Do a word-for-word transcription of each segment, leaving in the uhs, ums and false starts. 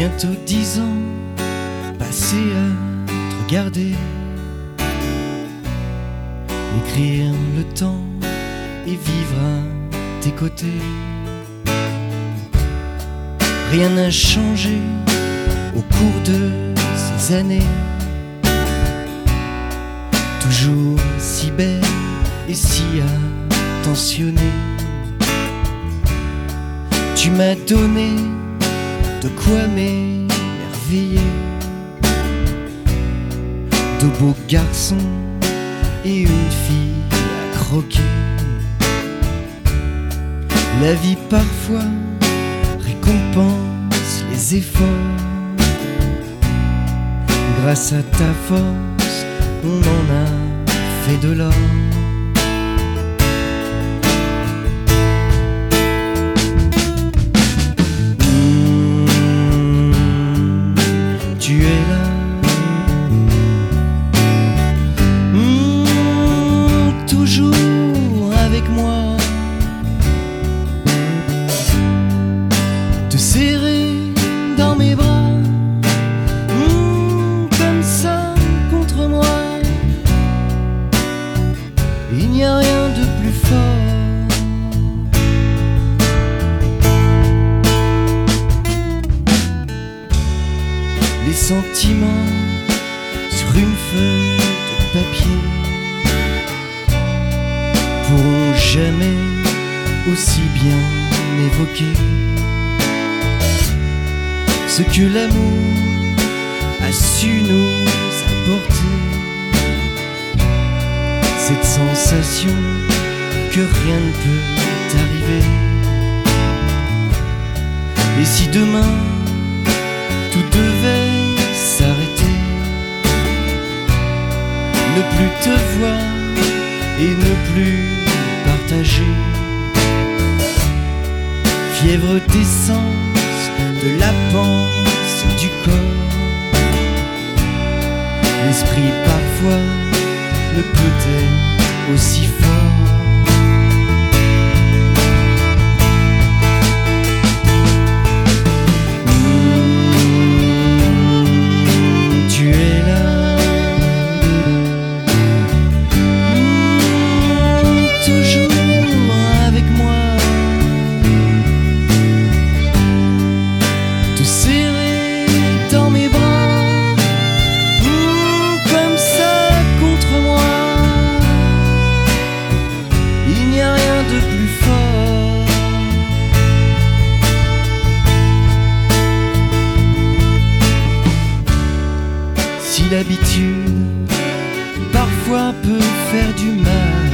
Bientôt dix ans passés à te regarder, écrire le temps et vivre à tes côtés. Rien n'a changé au cours de ces années, toujours si belle et si attentionnée. Tu m'as donné de quoi m'émerveiller, de beaux garçons et une fille à croquer. La vie parfois récompense les efforts. Grâce à ta force, on en a fait de l'or. Tu es là, mmh, toujours avec moi, te serrer dans mes bras, mmh, comme ça contre moi. Il n'y a rien de plus fort. Les sentiments sur une feuille de papier pourront jamais aussi bien évoquer ce que l'amour a su nous apporter, cette sensation que rien ne peut arriver. Et si demain tout devait s'arrêter, ne plus te voir et ne plus partager, fièvre d'essence de la pensée du corps, l'esprit parfois ne peut être aussi fort. Si l'habitude parfois peut faire du mal,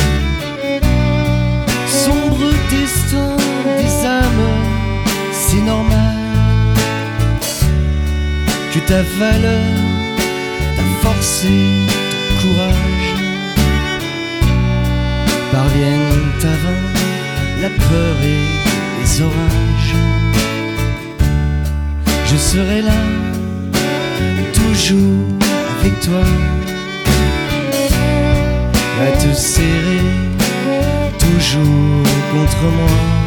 sombre destin des âmes, c'est normal que ta valeur, ta force et ton courage parviennent à vaincre la peur et les orages. Je serai là toujours avec toi, à te serrer toujours contre moi.